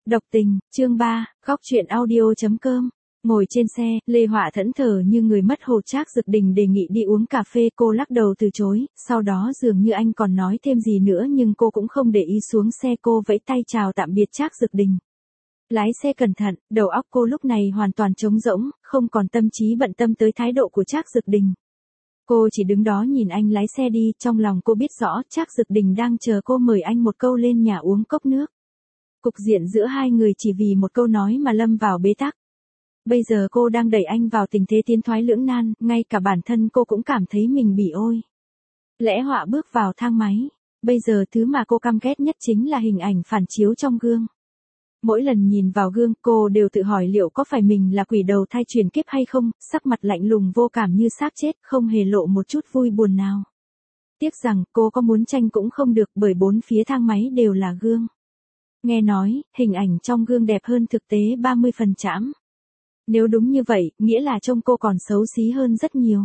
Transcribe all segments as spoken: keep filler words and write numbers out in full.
Độc tình, chương ba, góc truyện audio.com. Ngồi trên xe, Lê Họa thẫn thờ như người mất hồn. Trác Dực Đình đề nghị đi uống cà phê, cô lắc đầu từ chối, sau đó dường như anh còn nói thêm gì nữa nhưng cô cũng không để ý, xuống xe cô vẫy tay chào tạm biệt Trác Dực Đình. Lái xe cẩn thận, đầu óc cô lúc này hoàn toàn trống rỗng, không còn tâm trí bận tâm tới thái độ của Trác Dực Đình. Cô chỉ đứng đó nhìn anh lái xe đi, trong lòng cô biết rõ Trác Dực Đình đang chờ cô mời anh một câu lên nhà uống cốc nước. Cục diện giữa hai người chỉ vì một câu nói mà lâm vào bế tắc. Bây giờ cô đang đẩy anh vào tình thế tiến thoái lưỡng nan, ngay cả bản thân cô cũng cảm thấy mình bị ôi. Lẽ Họa bước vào thang máy. Bây giờ thứ mà cô căm ghét nhất chính là hình ảnh phản chiếu trong gương. Mỗi lần nhìn vào gương, cô đều tự hỏi liệu có phải mình là quỷ đầu thai chuyển kiếp hay không, sắc mặt lạnh lùng vô cảm như xác chết, không hề lộ một chút vui buồn nào. Tiếc rằng cô có muốn tranh cũng không được bởi bốn phía thang máy đều là gương. Nghe nói, hình ảnh trong gương đẹp hơn thực tế ba mươi phần trăm. Nếu đúng như vậy, nghĩa là trông cô còn xấu xí hơn rất nhiều.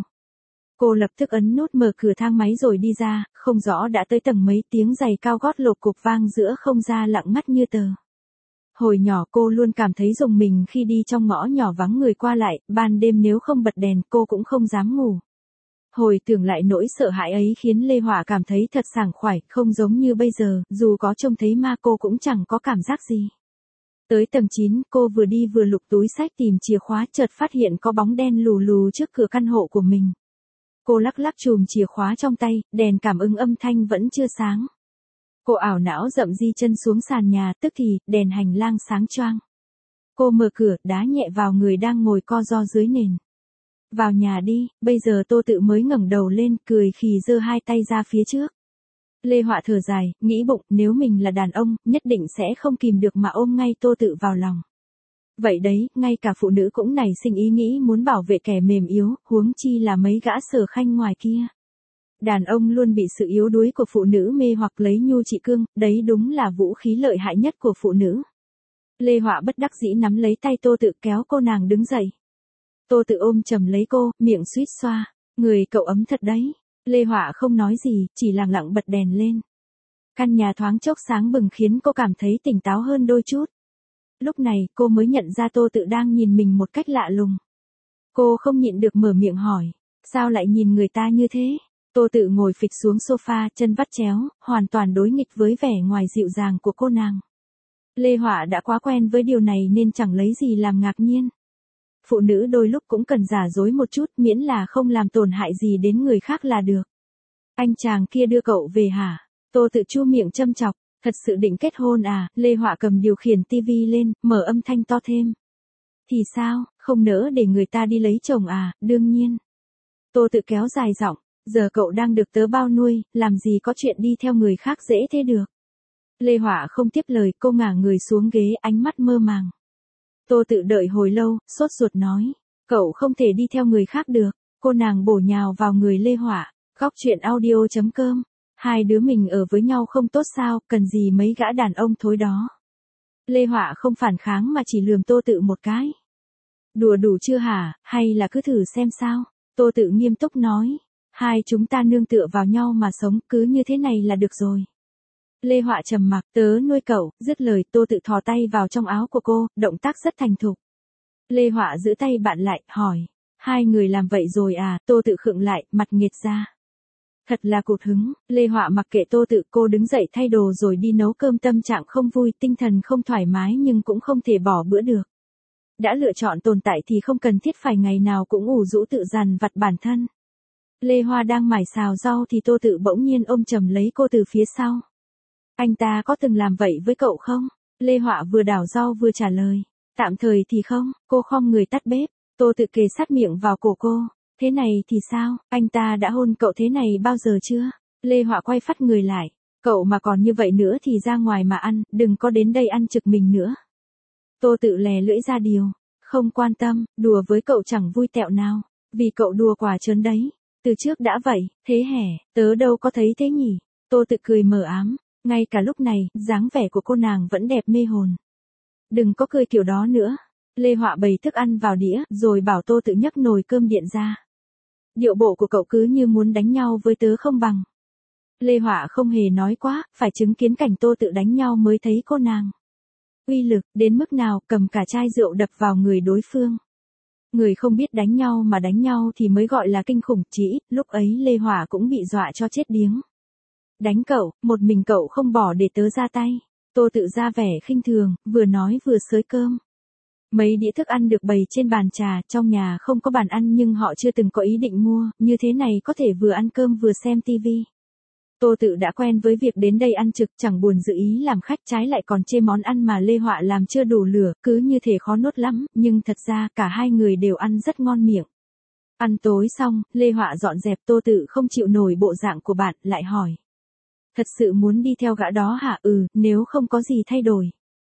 Cô lập tức ấn nút mở cửa thang máy rồi đi ra, không rõ đã tới tầng mấy, tiếng giày cao gót lộp cộp vang giữa không gian lặng ngắt như tờ. Hồi nhỏ cô luôn cảm thấy rùng mình khi đi trong ngõ nhỏ vắng người qua lại, ban đêm nếu không bật đèn cô cũng không dám ngủ. Hồi tưởng lại nỗi sợ hãi ấy khiến Lê Họa cảm thấy thật sảng khoái, không giống như bây giờ, dù có trông thấy ma cô cũng chẳng có cảm giác gì. Tới tầng chín, cô vừa đi vừa lục túi xách tìm chìa khóa, chợt phát hiện có bóng đen lù lù trước cửa căn hộ của mình. Cô lắc lắc chùm chìa khóa trong tay, đèn cảm ứng âm thanh vẫn chưa sáng. Cô ảo não dậm di chân xuống sàn nhà, tức thì, đèn hành lang sáng choang. Cô mở cửa, đá nhẹ vào người đang ngồi co ro dưới nền. Vào nhà đi, bây giờ Tô Tự mới ngẩng đầu lên, cười khì giơ hai tay ra phía trước. Lê Họa thở dài, nghĩ bụng, nếu mình là đàn ông, nhất định sẽ không kìm được mà ôm ngay Tô Tự vào lòng. Vậy đấy, ngay cả phụ nữ cũng nảy sinh ý nghĩ muốn bảo vệ kẻ mềm yếu, huống chi là mấy gã sở khanh ngoài kia. Đàn ông luôn bị sự yếu đuối của phụ nữ mê hoặc lấy nhu trị cương, đấy đúng là vũ khí lợi hại nhất của phụ nữ. Lê Họa bất đắc dĩ nắm lấy tay Tô Tự kéo cô nàng đứng dậy. Tô Tự ôm chầm lấy cô, miệng suýt xoa, người cậu ấm thật đấy. Lê Họa không nói gì, chỉ lặng lặng bật đèn lên. Căn nhà thoáng chốc sáng bừng khiến cô cảm thấy tỉnh táo hơn đôi chút. Lúc này cô mới nhận ra Tô Tự đang nhìn mình một cách lạ lùng. Cô không nhịn được mở miệng hỏi, sao lại nhìn người ta như thế? Tô Tự ngồi phịch xuống sofa, chân vắt chéo, hoàn toàn đối nghịch với vẻ ngoài dịu dàng của cô nàng. Lê Họa đã quá quen với điều này nên chẳng lấy gì làm ngạc nhiên. Phụ nữ đôi lúc cũng cần giả dối một chút, miễn là không làm tổn hại gì đến người khác là được. Anh chàng kia đưa cậu về hả? Tô Tự chu miệng châm chọc, thật sự định kết hôn à? Lê Họa cầm điều khiển tivi lên, mở âm thanh to thêm. Thì sao, không nỡ để người ta đi lấy chồng à? Đương nhiên. Tô Tự kéo dài giọng, giờ cậu đang được tớ bao nuôi, làm gì có chuyện đi theo người khác dễ thế được. Lê Họa không tiếp lời, cô ngả người xuống ghế, ánh mắt mơ màng. Tô Tự đợi hồi lâu, sốt ruột nói, cậu không thể đi theo người khác được. Cô nàng bổ nhào vào người Lê Họa, góc truyện audio.com. Hai đứa mình ở với nhau không tốt sao, cần gì mấy gã đàn ông thối đó. Lê Họa không phản kháng mà chỉ lườm Tô Tự một cái. Đùa đủ chưa hả, hay là cứ thử xem sao? Tô Tự nghiêm túc nói, hai chúng ta nương tựa vào nhau mà sống, cứ như thế này là được rồi. Lê Họa trầm mặc, tớ nuôi cậu, dứt lời Tô Tự thò tay vào trong áo của cô, động tác rất thành thục. Lê Họa giữ tay bạn lại, hỏi, hai người làm vậy rồi à? Tô Tự khựng lại, mặt nghệt ra. Thật là cụt hứng. Lê Họa mặc kệ Tô Tự, cô đứng dậy thay đồ rồi đi nấu cơm, tâm trạng không vui, tinh thần không thoải mái nhưng cũng không thể bỏ bữa được. Đã lựa chọn tồn tại thì không cần thiết phải ngày nào cũng ủ rũ tự dằn vặt bản thân. Lê Hoa đang mải xào rau thì Tô Tự bỗng nhiên ôm chầm lấy cô từ phía sau. Anh ta có từng làm vậy với cậu không? Lê Họa vừa đảo rau vừa trả lời. Tạm thời thì không. Cô khom người tắt bếp. Tô Tự kề sát miệng vào cổ cô. Thế này thì sao? Anh ta đã hôn cậu thế này bao giờ chưa? Lê Họa quay phắt người lại. Cậu mà còn như vậy nữa thì ra ngoài mà ăn, đừng có đến đây ăn trực mình nữa. Tô Tự lè lưỡi ra điều. Không quan tâm, đùa với cậu chẳng vui tẹo nào. Vì cậu đùa quả trớn đấy. Từ trước đã vậy, thế hẻ, tớ đâu có thấy thế nhỉ? Tô Tự cười mờ ám. Ngay cả lúc này, dáng vẻ của cô nàng vẫn đẹp mê hồn. Đừng có cười kiểu đó nữa. Lê Họa bày thức ăn vào đĩa, rồi bảo Tô Tự nhấc nồi cơm điện ra. Điệu bộ của cậu cứ như muốn đánh nhau với tớ không bằng. Lê Họa không hề nói quá, phải chứng kiến cảnh Tô Tự đánh nhau mới thấy cô nàng. Uy lực, đến mức nào, cầm cả chai rượu đập vào người đối phương. Người không biết đánh nhau mà đánh nhau thì mới gọi là kinh khủng, chỉ ít, lúc ấy Lê Hỏa cũng bị dọa cho chết điếng. Đánh cậu, một mình cậu không bỏ để tớ ra tay. Tô Tự ra vẻ khinh thường, vừa nói vừa xới cơm. Mấy đĩa thức ăn được bày trên bàn trà, trong nhà không có bàn ăn nhưng họ chưa từng có ý định mua, như thế này có thể vừa ăn cơm vừa xem tivi. Tô Tự đã quen với việc đến đây ăn trực, chẳng buồn dự ý làm khách, trái lại còn chê món ăn mà Lê Họa làm chưa đủ lửa, cứ như thể khó nuốt lắm, nhưng thật ra cả hai người đều ăn rất ngon miệng. Ăn tối xong, Lê Họa dọn dẹp, Tô Tự không chịu nổi bộ dạng của bạn, lại hỏi. Thật sự muốn đi theo gã đó hả? Ừ, nếu không có gì thay đổi.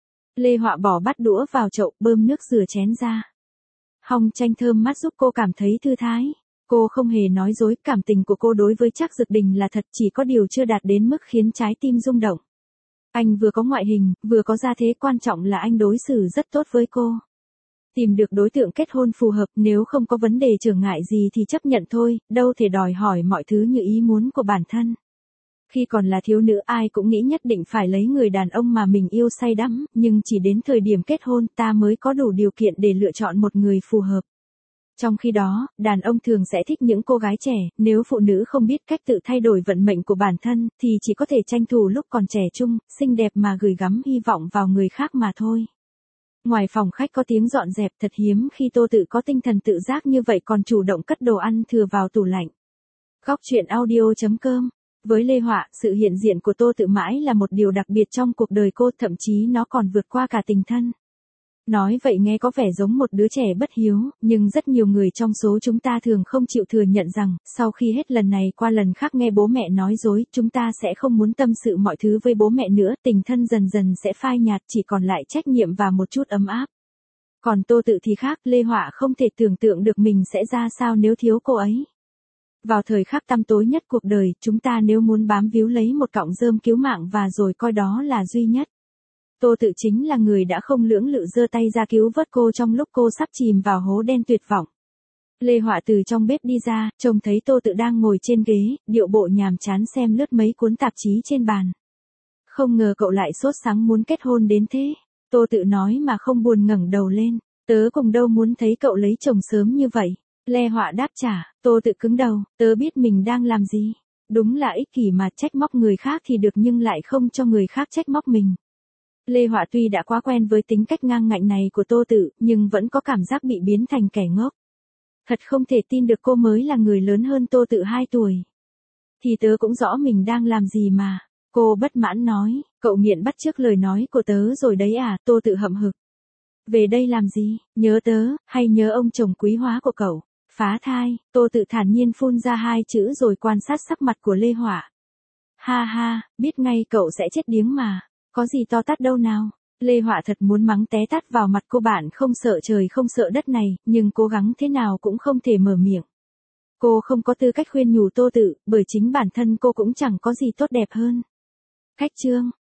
Lê Họa bỏ bát đũa vào chậu, bơm nước rửa chén ra. Hong chanh thơm mát giúp cô cảm thấy thư thái. Cô không hề nói dối, cảm tình của cô đối với Trác Dực Đình là thật, chỉ có điều chưa đạt đến mức khiến trái tim rung động. Anh vừa có ngoại hình, vừa có gia thế, quan trọng là anh đối xử rất tốt với cô. Tìm được đối tượng kết hôn phù hợp, nếu không có vấn đề trở ngại gì thì chấp nhận thôi, đâu thể đòi hỏi mọi thứ như ý muốn của bản thân. Khi còn là thiếu nữ ai cũng nghĩ nhất định phải lấy người đàn ông mà mình yêu say đắm, nhưng chỉ đến thời điểm kết hôn ta mới có đủ điều kiện để lựa chọn một người phù hợp. Trong khi đó, đàn ông thường sẽ thích những cô gái trẻ, nếu phụ nữ không biết cách tự thay đổi vận mệnh của bản thân thì chỉ có thể tranh thủ lúc còn trẻ trung, xinh đẹp mà gửi gắm hy vọng vào người khác mà thôi. Ngoài phòng khách có tiếng dọn dẹp, thật hiếm khi Tô Tự có tinh thần tự giác như vậy còn chủ động cất đồ ăn thừa vào tủ lạnh. Góc truyện audio chấm com. Với Lê Họa, sự hiện diện của Tô Tự mãi là một điều đặc biệt trong cuộc đời cô, thậm chí nó còn vượt qua cả tình thân. Nói vậy nghe có vẻ giống một đứa trẻ bất hiếu, nhưng rất nhiều người trong số chúng ta thường không chịu thừa nhận rằng, sau khi hết lần này qua lần khác nghe bố mẹ nói dối, chúng ta sẽ không muốn tâm sự mọi thứ với bố mẹ nữa, tình thân dần dần sẽ phai nhạt, chỉ còn lại trách nhiệm và một chút ấm áp. Còn Tô Tự thì khác, Lê Họa không thể tưởng tượng được mình sẽ ra sao nếu thiếu cô ấy. Vào thời khắc tăm tối nhất cuộc đời, chúng ta nếu muốn bám víu lấy một cọng rơm cứu mạng và rồi coi đó là duy nhất. Tô Tự chính là người đã không lưỡng lự giơ tay ra cứu vớt cô trong lúc cô sắp chìm vào hố đen tuyệt vọng. Lê Họa từ trong bếp đi ra, trông thấy Tô Tự đang ngồi trên ghế, điệu bộ nhàm chán xem lướt mấy cuốn tạp chí trên bàn. Không ngờ cậu lại sốt sắng muốn kết hôn đến thế. Tô Tự nói mà không buồn ngẩng đầu lên. Tớ cùng đâu muốn thấy cậu lấy chồng sớm như vậy. Lê Họa đáp trả. Tô Tự cứng đầu, tớ biết mình đang làm gì. Đúng là ích kỷ mà, trách móc người khác thì được nhưng lại không cho người khác trách móc mình. Lê Họa tuy đã quá quen với tính cách ngang ngạnh này của Tô Tự, nhưng vẫn có cảm giác bị biến thành kẻ ngốc. Thật không thể tin được cô mới là người lớn hơn Tô Tự hai tuổi. Thì tớ cũng rõ mình đang làm gì mà. Cô bất mãn nói, cậu nghiện bắt chước lời nói của tớ rồi đấy à, Tô Tự hậm hực. Về đây làm gì, nhớ tớ, hay nhớ ông chồng quý hóa của cậu? Phá thai, Tô Tự thản nhiên phun ra hai chữ rồi quan sát sắc mặt của Lê Họa. Ha ha, biết ngay cậu sẽ chết điếng mà. Có gì to tát đâu nào. Lê Họa thật muốn mắng té tát vào mặt cô, bạn không sợ trời không sợ đất này, nhưng cố gắng thế nào cũng không thể mở miệng. Cô không có tư cách khuyên nhủ Tô Tự, bởi chính bản thân cô cũng chẳng có gì tốt đẹp hơn. Khách chương.